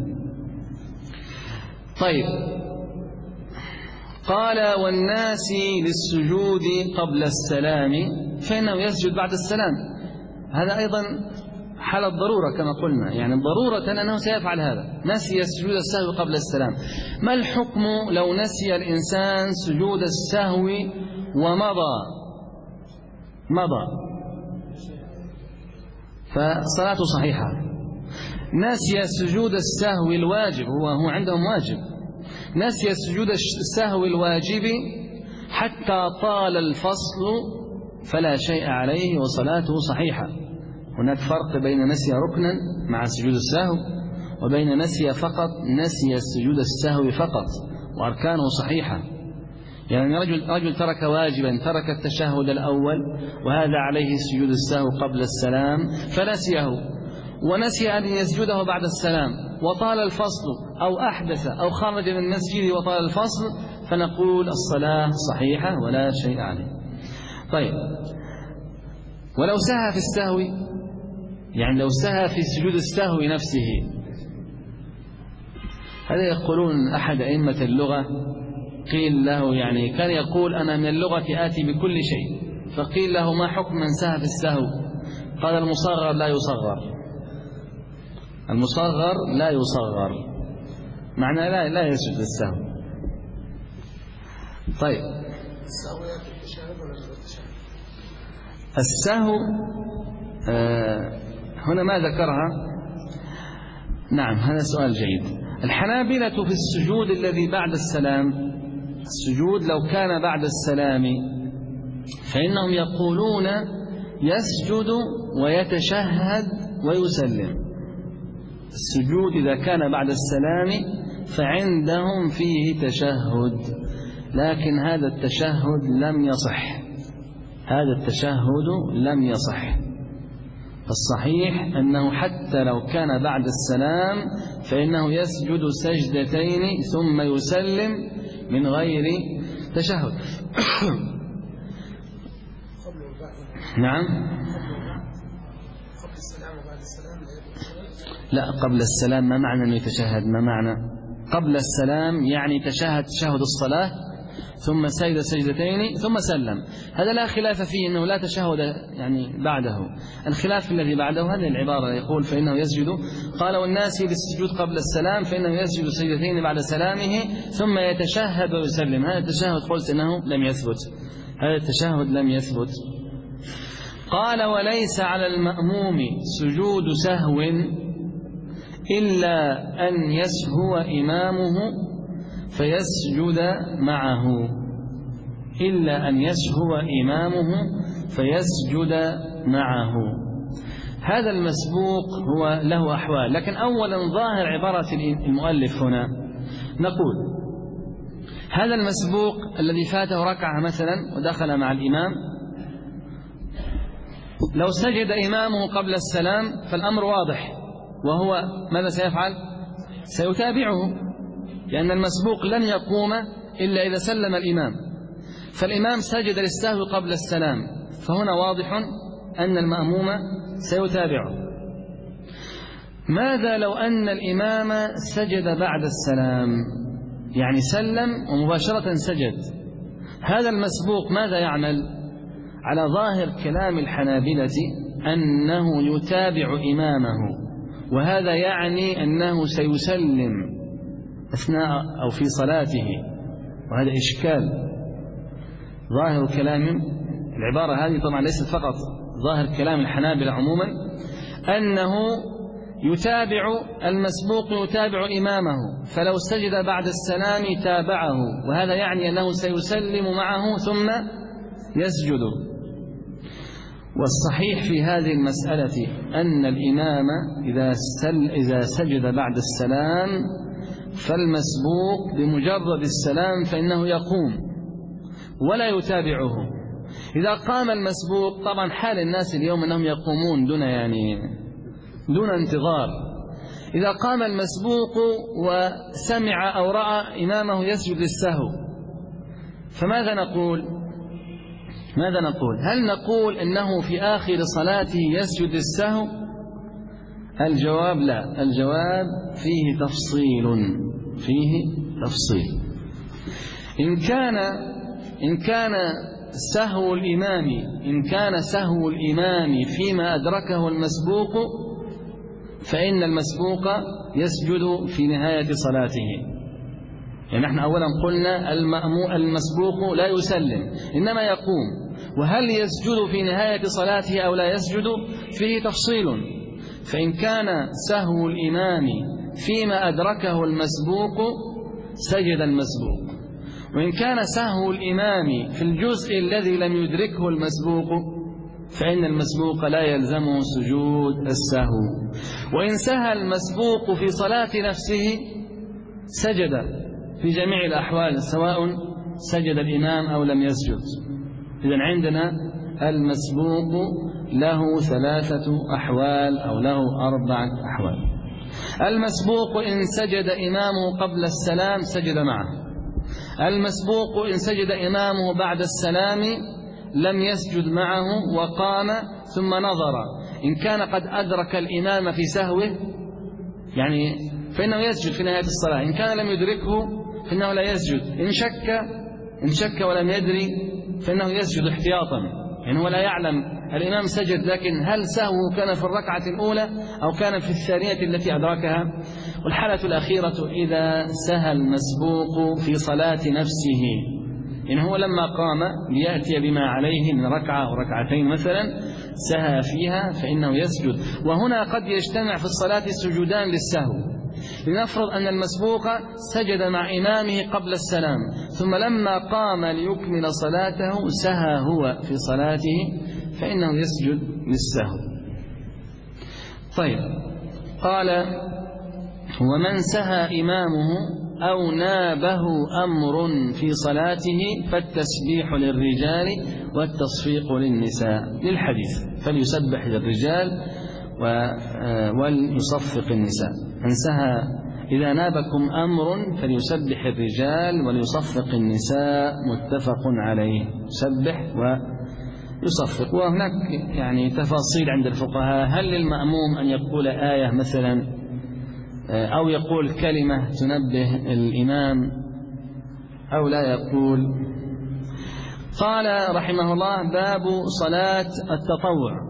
طيب، قال والناس للسجود قبل السلام فإنه يسجد بعد السلام. هذا أيضا حالة ضرورة كما قلنا، يعني ضرورة أنه سيفعل هذا، نسي سجود السهو قبل السلام. ما الحكم لو نسي الإنسان سجود السهو ومضى فصلاته صحيحة. نسي سجود السهو الواجب، هو عندهم واجب، نسي سجود السهو الواجب حتى طال الفصل فلا شيء عليه وصلاته صحيحة. هناك فرق بين نسي ركنا مع سجود السهو وبين نسي سجود السهو فقط وأركانه صحيحة. يعني رجل ترك واجبا، ترك التشهد الأول وهذا عليه سجود السهو قبل السلام فنسيه، ونسي أن يسجده بعد السلام وطال الفصل أو أحدث أو خرج من المسجد وطال الفصل، فنقول الصلاة صحيحة ولا شيء عليه. طيب، ولو سهى في السهو، يعني لو سهى في سجود السهو نفسه، هذا يقولون أحد أئمة اللغة قيل له، يعني كان يقول أنا من اللغة آتي بكل شيء، فقيل له ما حكم من سهى في السهو؟ قال المصغر لا يصغر. المصغر لا يصغر معنى لا يسجد السهو. طيب، السهو هنا ما ذكرها. نعم، هذا سؤال جيد. الحنابلة في السجود الذي بعد السلام، السجود لو كان بعد السلام، فإنهم يقولون يسجد ويتشهد ويسلم. السجود إذا كان بعد السلام فعندهم فيه تشهد، لكن هذا التشهد لم يصح، هذا التشهد لم يصح. الصحيح أنه حتى لو كان بعد السلام فإنه يسجد سجدتين ثم يسلم من غير تشهد. نعم، لا، قبل السلام. ما معنى أنه يتشهد؟ ما معنى قبل السلام؟ يعني تشهد تشهد الصلاة ثم سجد سجدتين ثم سلم، هذا لا خلاف فيه أنه لا تشهد يعني بعده. الخلاف الذي بعده هذه العبارة، يقول فإنه يسجد، قال والناس للسجود قبل السلام فإنه يسجد سجدتين بعد سلامه ثم يتشهد ويسلم. هذا التشهد قلت أنه لم يثبت، هذا التشهد لم يثبت. قال وليس على المأموم سجود سهو إلا أن يسهو إمامه فيسجد معه، إلا أن يسهو إمامه فيسجد معه. هذا المسبوق هو له أحوال، لكن أولا ظاهر عبارة المؤلف هنا نقول هذا المسبوق الذي فاته ركعة مثلا ودخل مع الإمام، لو سجد إمامه قبل السلام فالأمر واضح، وهو ماذا سيفعل؟ سيتابعه، لأن المسبوق لن يقوم إلا إذا سلم الإمام، فالإمام سجد للسهو قبل السلام، فهنا واضح أن المأموم سيتابعه. ماذا لو أن الإمام سجد بعد السلام، يعني سلم ومباشرة سجد؟ هذا المسبوق ماذا يعمل؟ على ظاهر كلام الحنابلة أنه يتابع إمامه، وهذا يعني أنه سيسلم أثناء أو في صلاته، وهذا إشكال. ظاهر كلام العبارة هذه طبعا ليست فقط ظاهر كلام الحنابلة عموما، أنه المسبوق يتابع إمامه، فلو سجد بعد السلام تابعه، وهذا يعني أنه سيسلم معه ثم يسجد. والصحيح في هذه المسألة أن الإمام إذا سجد بعد السلام فالمسبوق بمجرد السلام فإنه يقوم ولا يتابعه. إذا قام المسبوق، طبعا حال الناس اليوم أنهم يقومون دون انتظار، إذا قام المسبوق وسمع أو رأى إمامه يسجد للسهو، فماذا نقول؟ هل نقول إنه في آخر صلاته يسجد للسهو؟ الجواب لا، الجواب فيه تفصيل. إن كان سهو الإمام فيما أدركه المسبوق فإن المسبوق يسجد في نهاية صلاته. يعني نحن أولا قلنا المسبوق لا يسلم إنما يقوم، وهل يسجد في نهاية صلاته أو لا يسجد فيه تفصيل. فإن كان سهو الإمام فيما أدركه المسبوق سجد المسبوق، وإن كان سهو الإمام في الجزء الذي لم يدركه المسبوق فإن المسبوق لا يلزمه سجود السهو. وإن سهى المسبوق في صلاة نفسه سجد في جميع الأحوال سواء سجد الإمام أو لم يسجد. إذن عندنا المسبوق له 3 أحوال أو له 4 أحوال. المسبوق إن سجد إمامه قبل السلام سجد معه. المسبوق إن سجد إمامه بعد السلام لم يسجد معه وقام ثم نظر، إن كان قد أدرك الإمام في سهوه يعني فإنه يسجد في نهاية الصلاة، إن كان لم يدركه فإنه لا يسجد، إن شك ولم يدري فإنه يسجد احتياطا، يعني هو لا يعلم الإمام سجد، لكن هل سهوه كان في الركعة الأولى أو كان في الثانية التي أدركها. والحالة الأخيرة إذا سهى المسبوق في صلاة نفسه، إن هو لما قام ليأتي بما عليه من ركعة أو ركعتين مثلا سهى فيها فإنه يسجد. وهنا قد يجتمع في الصلاة سجودان للسهو. لنفرض أن المسبوق سجد مع إمامه قبل السلام، ثم لما قام ليكمل صلاته سهى هو في صلاته فإنه يسجد للسهو. طيب، قال: ومن سهى إمامه أو نابه أمر في صلاته فالتسبيح للرجال والتصفيق للنساء، للحديث فليسبح للرجال وليصفق النساء. من سهى إذا نابكم أمر فليسبح الرجال وليصفق النساء، متفق عليه، يسبح ويصفق. وهناك يعني تفاصيل عند الفقهاء، هل للمأموم أن يقول آية مثلا أو يقول كلمة تنبه الإمام أو لا يقول. قال رحمه الله: باب صلاة التطوع،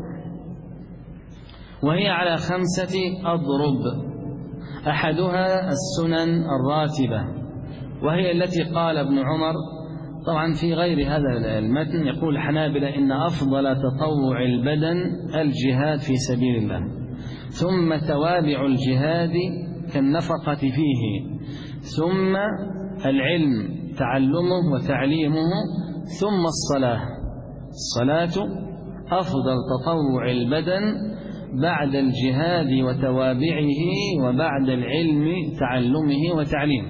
وهي على 5 أضرب، أحدها السنن الراتبة، وهي التي قال ابن عمر. طبعا في غير هذا المتن يقول الحنابلة إن أفضل تطوع البدن الجهاد في سبيل الله، ثم توابع الجهاد كالنفقة فيه، ثم العلم تعلمه وتعليمه، ثم الصلاة أفضل تطوع البدن بعد الجهاد وتوابعه وبعد العلم تعلمه وتعليمه.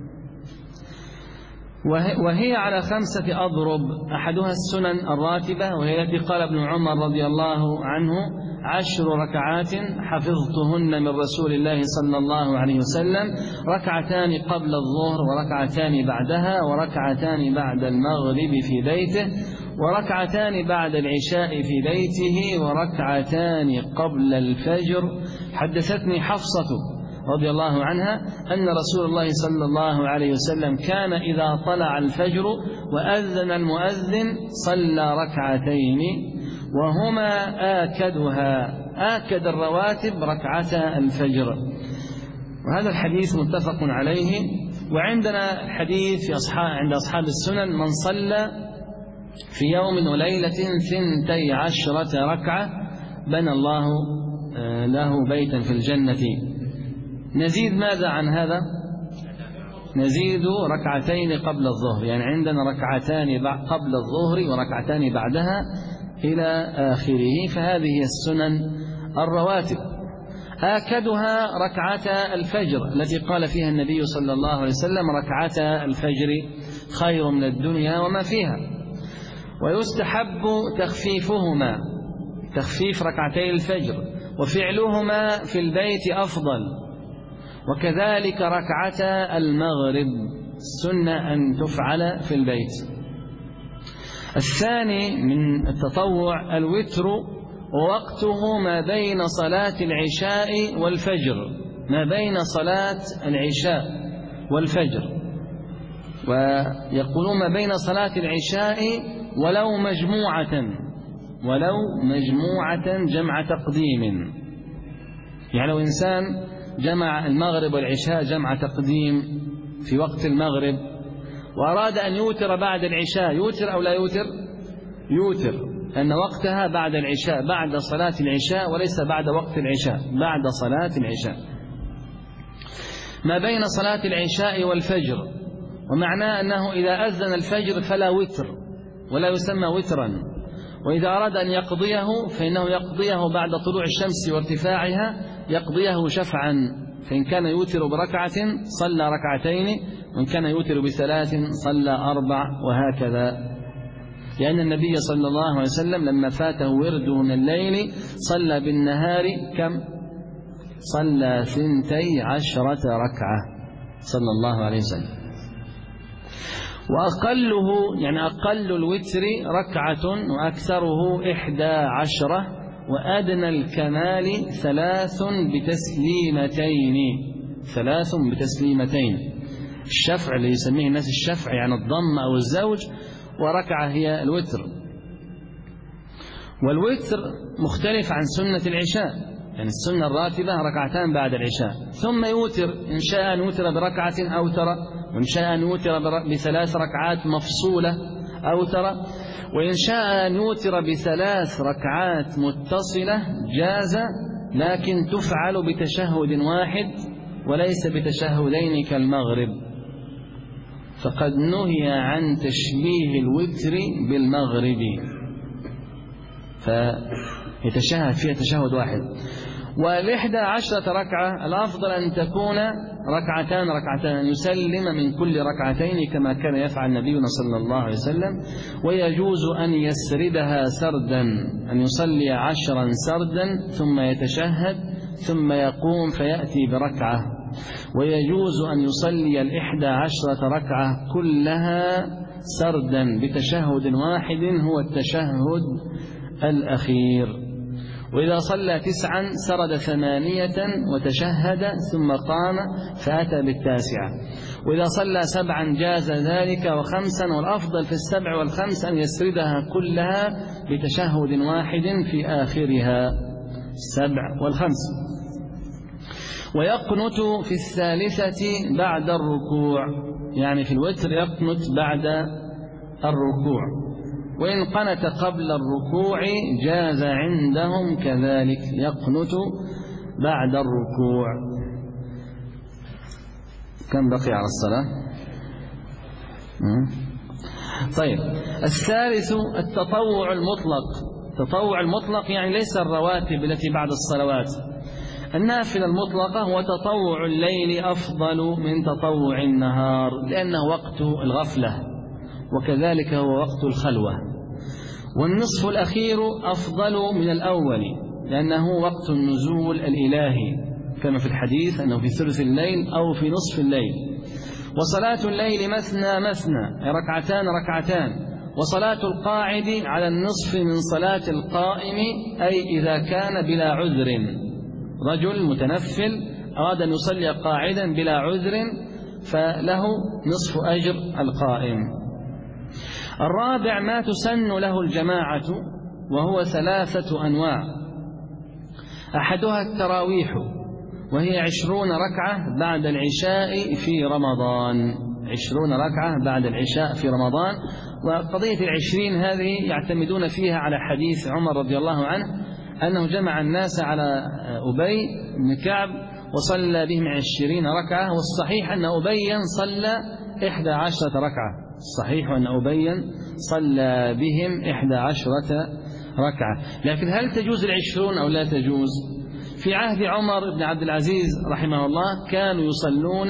وهي على 5 أضرب، أحدها السنن الراتبة، وهي التي قال ابن عمر رضي الله عنه: 10 ركعات حفظتهن من رسول الله صلى الله عليه وسلم، 2 قبل الظهر و2 بعدها، و2 بعد المغرب في بيته، و2 بعد العشاء في بيته، و2 قبل الفجر. حدثتني حفصة رضي الله عنها أن رسول الله صلى الله عليه وسلم كان إذا طلع الفجر وأذن المؤذن صلى 2 وهما آكد الرواتب 2 الفجر. وهذا الحديث متفق عليه. وعندنا الحديث عند أصحاب السنن: من صلى في يوم وليلة 12 ركعة بنى الله له بيتا في الجنة. نزيد ماذا عن هذا؟ نزيد ركعتين قبل الظهر، يعني عندنا ركعتان قبل الظهر وركعتان بعدها إلى آخره. فهذه السنن الرواتب. آكدها ركعتا الفجر التي قال فيها النبي صلى الله عليه وسلم: ركعتا الفجر خير من الدنيا وما فيها. ويستحب تخفيفهما، تخفيف ركعتي الفجر، وفعلهما في البيت أفضل. وكذلك ركعتا المغرب السنة أن تفعل في البيت. الثاني من التطوع الوتر، ووقته ما بين صلاة العشاء والفجر، ما بين صلاة العشاء والفجر. ويقولون ما بين صلاة العشاء ولو مجموعة جمع تقديم. يعني لو إنسان جمع المغرب والعشاء جمع تقديم في وقت المغرب وأراد أن يوتر بعد العشاء، يوتر أو لا يوتر؟ يوتر، أن وقتها بعد العشاء، بعد صلاة العشاء، وليس بعد وقت العشاء، بعد صلاة العشاء، ما بين صلاة العشاء والفجر. ومعناه أنه إذا أذن الفجر فلا وتر ولا يسمى وترا، وإذا أراد أن يقضيه فإنه يقضيه بعد طلوع الشمس وارتفاعها، يقضيه شفعا. فإن كان يوتر بركعة صلى ركعتين، وإن كان يوتر بثلاث صلى أربع، وهكذا. لأن النبي صلى الله عليه وسلم لما فاته ورده من الليل صلى بالنهار كم؟ صلى 12 ركعة صلى الله عليه وسلم. وأقله يعني أقل الوتر ركعة، وأكثره 11، وأدنى الكمال 3 بتسليمتين. الشفع اللي يسميه الناس الشفع يعني الضم أو الزوج، وركعة هي الوتر. والوتر مختلف عن سنة العشاء، يعني السنة الراتبة ركعتان بعد العشاء، ثم يوتر إن شاء أن يوتر بركعة أوتر، وإن شاء أن يوتر ب3 ركعات مفصولة أوتر، وإن شاء أن يوتر ب3 ركعات متصلة جاز، لكن تفعل بتشهد واحد وليس بتشهدين كالمغرب. فقد نهي عن تشبيه الوتر بالمغرب، فيتشهد فيها تشهد واحد. و11 ركعة الأفضل أن تكون ركعتان، يسلم من كل ركعتين كما كان يفعل نبينا صلى الله عليه وسلم. ويجوز أن يسردها سردا، أن يصلي 10 سردا ثم يتشهد ثم يقوم فيأتي بركعة. ويجوز أن يصلي 11 ركعة كلها سردا بتشهد واحد هو التشهد الأخير. وإذا صلى 9 سرد 8 وتشهد ثم قام فأتى ب9. وإذا صلى 7 جاز ذلك، و5، والأفضل في 7 و5 أن يسردها كلها بتشهد واحد في آخرها 7 و5. ويقنت في 3 بعد الركوع، يعني في الوتر يقنت بعد الركوع، وإن قنت قبل الركوع جاز عندهم كذلك، يقنت بعد الركوع. كم بقي على الصلاة؟ طيب، الثالث التطوع المطلق. التطوع المطلق يعني ليس الرواتب التي بعد الصلوات. النافلة المطلقة هو تطوع الليل أفضل من تطوع النهار، لأنه وقت الغفلة، وكذلك هو وقت الخلوة. والنصف الأخير أفضل من الأول، لأنه وقت النزول الإلهي، كما في الحديث أنه في ثلث الليل أو في نصف الليل. وصلاة الليل مثنى مثنى، ركعتان. وصلاة القاعد على النصف من صلاة القائم، أي إذا كان بلا عذر. رجل متنفل أراد أن يصلي قاعدا بلا عذر فله نصف أجر القائم. الرابع ما تسن له الجماعة، وهو 3 أنواع. أحدها التراويح، وهي 20 ركعة بعد العشاء في رمضان. 20 ركعة بعد العشاء في رمضان. وقضية 20 هذه يعتمدون فيها على حديث عمر رضي الله عنه أنه جمع الناس على أبي بن كعب وصلى بهم 20 ركعة، والصحيح أن أبيا صلى 11 ركعة، الصحيح أن أبيا صلى بهم 11 ركعة. لكن هل تجوز 20 أو لا تجوز؟ في عهد عمر بن عبد العزيز رحمه الله كانوا يصلون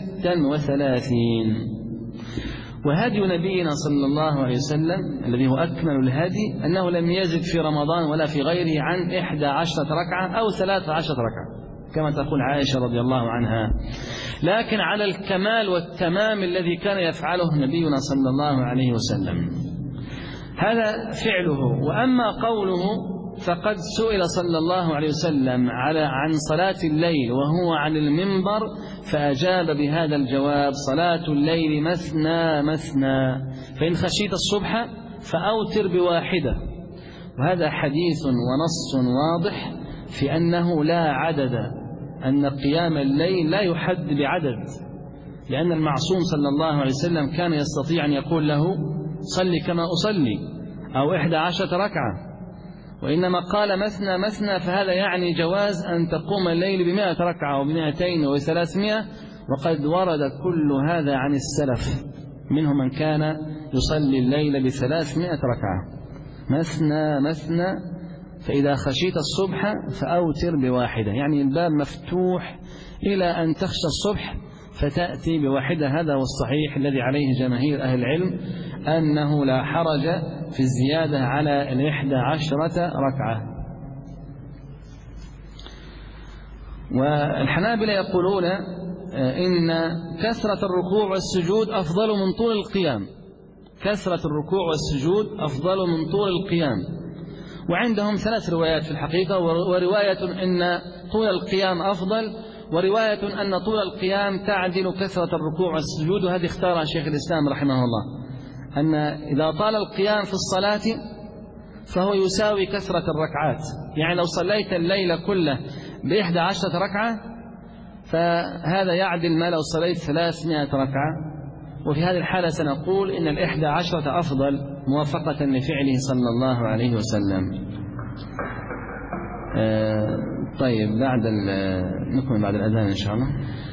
36. وهدي نبينا صلى الله عليه وسلم الذي هو أكمل الهدي أنه لم يزد في رمضان ولا في غيره عن 11 ركعة أو 13 ركعة كما تقول عائشة رضي الله عنها، لكن على الكمال والتمام الذي كان يفعله نبينا صلى الله عليه وسلم، هذا فعله. وأما قوله فقد سئل صلى الله عليه وسلم عن صلاة الليل وهو عن المنبر فأجاب بهذا الجواب: صلاة الليل مثنى مثنى، فإن خشيت الصبح فأوتر بواحدة. وهذا حديث ونص واضح في أنه لا عدد، أن قيام الليل لا يحد بعدد، لأن المعصوم صلى الله عليه وسلم كان يستطيع أن يقول له: صلي كما أصلي، أو 11 ركعة، وإنما قال مثنى مثنى، فهذا يعني جواز أن تقوم الليل ب100 ركعة و200 و300، وقد ورد كل هذا عن السلف، منهم من كان يصلي الليل ب300 ركعة مثنى مثنى، فإذا خشيت الصبح فأوتر بواحدة، يعني الباب مفتوح إلى أن تخشى الصبح فتأتي بواحدة. هذا هو الصحيح الذي عليه جماهير أهل العلم، أنه لا حرج في الزيادة على 11 ركعة. والحنابلة يقولون إن كثرة الركوع والسجود أفضل من طول القيام، كثرة الركوع والسجود أفضل من طول القيام. وعندهم 3 روايات في الحقيقة، ورواية أن طول القيام أفضل، ورواية أن طول القيام تعدل كثرة الركوع والسجود. وهذه اختارها شيخ الإسلام رحمه الله، أن إذا طال القيام في الصلاة فهو يساوي كثرة الركعات، يعني لو صليت الليل كله ب11 ركعة فهذا يعدل ما لو صليت 300 ركعة. وفي هذه الحالة سنقول إن 11 أفضل موافقة لفعله صلى الله عليه وسلم. طيب نكمل بعد الأذان إن شاء الله.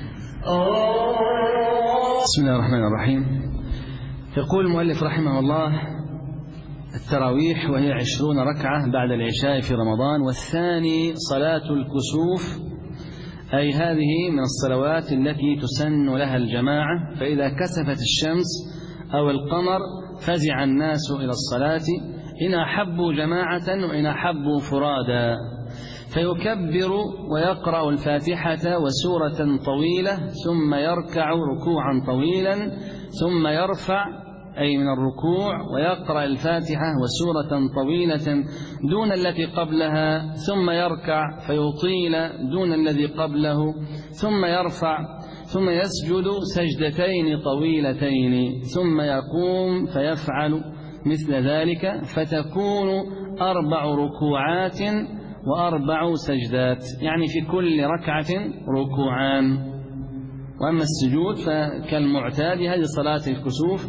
بسم الله الرحمن الرحيم. يقول المؤلف رحمه الله: التراويح وهي 20 ركعة بعد العشاء في رمضان، والثاني صلاة الكسوف، أي هذه من الصلوات التي تسن لها الجماعة، فإذا كسفت الشمس أو القمر فزع الناس إلى الصلاة، إن أحبوا جماعة وإن أحبوا فرادا، فيكبر ويقرأ الفاتحة وسورة طويلة، ثم يركع ركوعا طويلا، ثم يرفع أي من الركوع ويقرأ الفاتحة وسورة طويلة دون التي قبلها، ثم يركع فيطيل دون الذي قبله، ثم يرفع، ثم يسجد سجدتين طويلتين، ثم يقوم فيفعل مثل ذلك، فتكون 4 ركوعات و4 سجدات، يعني في كل ركعة ركوعان. وأما السجود فكالمعتاد، هذه صلاة الكسوف،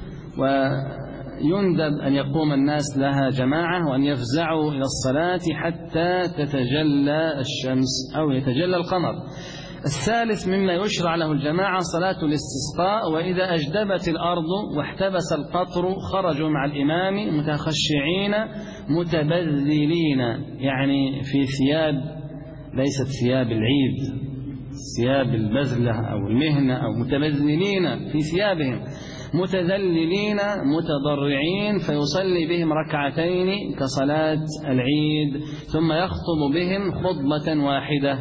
ويندب أن يقوم الناس لها جماعة وأن يفزعوا إلى الصلاة حتى تتجلى الشمس أو يتجلى القمر. الثالث مما يشرع له الجماعة صلاة الاستسقاء، وإذا أجدبت الأرض واحتبس القطر خرجوا مع الإمام متخشعين متبذلين، يعني في ثياب ليست ثياب العيد، ثياب البذلة أو المهنة، أو متبذلين في ثيابهم، متذللين متضرعين، فيصلي بهم ركعتين كصلاة العيد، ثم يخطب بهم خطبة واحدة،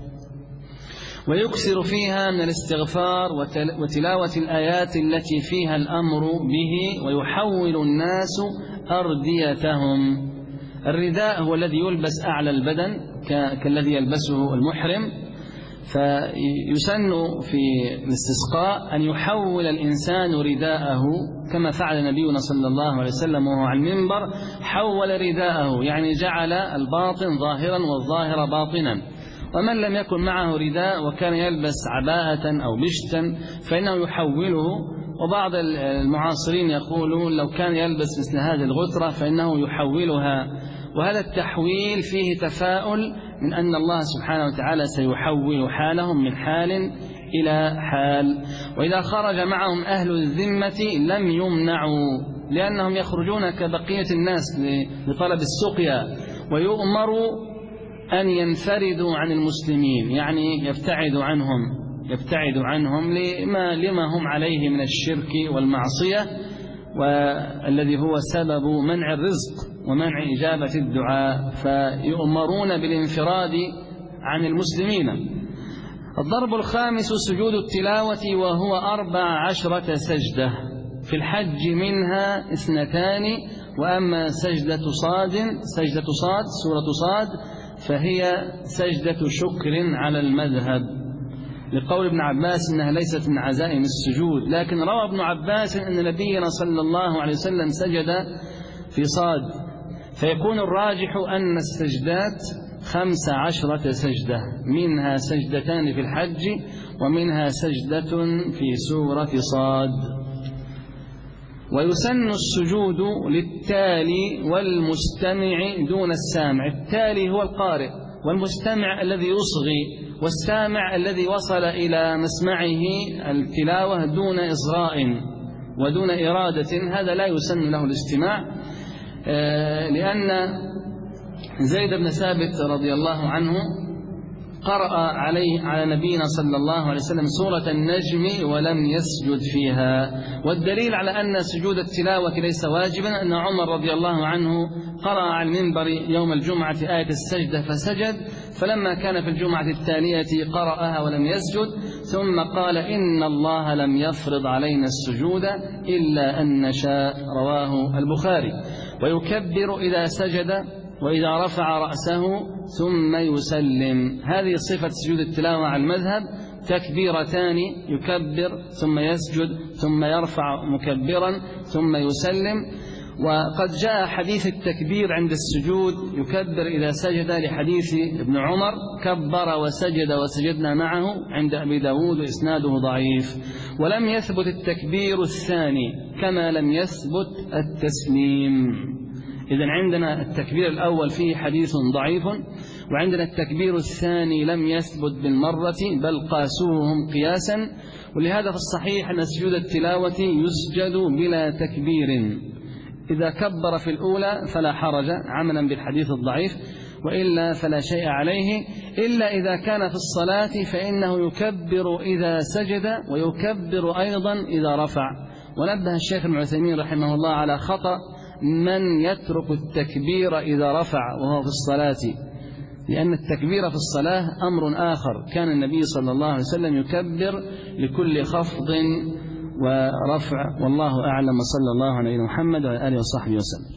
ويكثر فيها من الاستغفار وتلاوة الآيات التي فيها الأمر به، ويحول الناس أرديتهم. الرداء هو الذي يلبس أعلى البدن كالذي يلبسه المحرم، فيسن في الاستسقاء أن يحول الإنسان رداءه كما فعل نبينا صلى الله عليه وسلم وهو على المنبر، حول رداءه يعني جعل الباطن ظاهرا والظاهر باطنا. ومن لم يكن معه رداء وكان يلبس عباءة أو بشتا فإنه يحوله. وبعض المعاصرين يقولون لو كان يلبس مثل هذه الغترة فإنه يحولها وهذا التحويل فيه تفاؤل من أن الله سبحانه وتعالى سيحول حالهم من حال إلى حال. وإذا خرج معهم أهل الذمة لم يمنعوا، لأنهم يخرجون كبقية الناس لطلب السقيا، ويؤمروا أن ينفردوا عن المسلمين، يعني يبتعدوا عنهم لما هم عليه من الشرك والمعصية، والذي هو سبب منع الرزق ومنع إجابة الدعاء، فيؤمرون بالانفراد عن المسلمين. الضرب الخامس سجود التلاوة، وهو 14 سجدة، في الحج منها 2، وأما سجدة صاد سورة صاد فهي سجدة شكر على المذهب، لقول ابن عباس إنها ليست من عزائم السجود. لكن روى ابن عباس أن نبينا صلى الله عليه وسلم سجد في صاد، فيكون الراجح أن السجدات 15 سجدة، منها سجدتان في الحج ومنها سجدة في سورة صاد. ويسن السجود للتالي والمستمع دون السامع. التالي هو القارئ، والمستمع الذي يصغي، والسامع الذي وصل إلى مسمعه التلاوة دون إصغاء ودون إرادة، هذا لا يسن له الاستماع، لأن زيد بن ثابت رضي الله عنه قرأ على نبينا صلى الله عليه وسلم سورة النجم ولم يسجد فيها. والدليل على أن سجود التلاوة ليس واجبا أن عمر رضي الله عنه قرأ على المنبر يوم الجمعة آية السجدة فسجد، فلما كان في الجمعة التالية قرأها ولم يسجد، ثم قال إن الله لم يفرض علينا السجود إلا أن نشاء، رواه البخاري. ويكبر إذا سجد وإذا رفع رأسه ثم يسلم. هذه صفة سجود التلاوة على المذهب، تكبيرتان، يكبر ثم يسجد ثم يرفع مكبرا ثم يسلم. وقد جاء حديث التكبير عند السجود، يكبر إذا سجد، لحديث ابن عمر كبر وسجد وسجدنا معه عند أبي داود وإسناده ضعيف. ولم يثبت التكبير الثاني كما لم يثبت التسليم. إذن عندنا التكبير الأول فيه حديث ضعيف، وعندنا التكبير الثاني لم يثبت بالمرة بل قاسوهم قياسا. ولهذا في الصحيح أن سجود التلاوة يسجد بلا تكبير، إذا كبر في الأولى فلا حرج عملا بالحديث الضعيف، وإلا فلا شيء عليه، إلا إذا كان في الصلاة فإنه يكبر إذا سجد ويكبر أيضا إذا رفع. ونبه الشيخ ابن عثيمين رحمه الله على خطأ من يترك التكبير إذا رفع وهو في الصلاة، لأن التكبير في الصلاة أمر آخر، كان النبي صلى الله عليه وسلم يكبر لكل خفض ورفع، والله أعلم، وصلى الله على محمد وعلى آله وصحبه وسلم.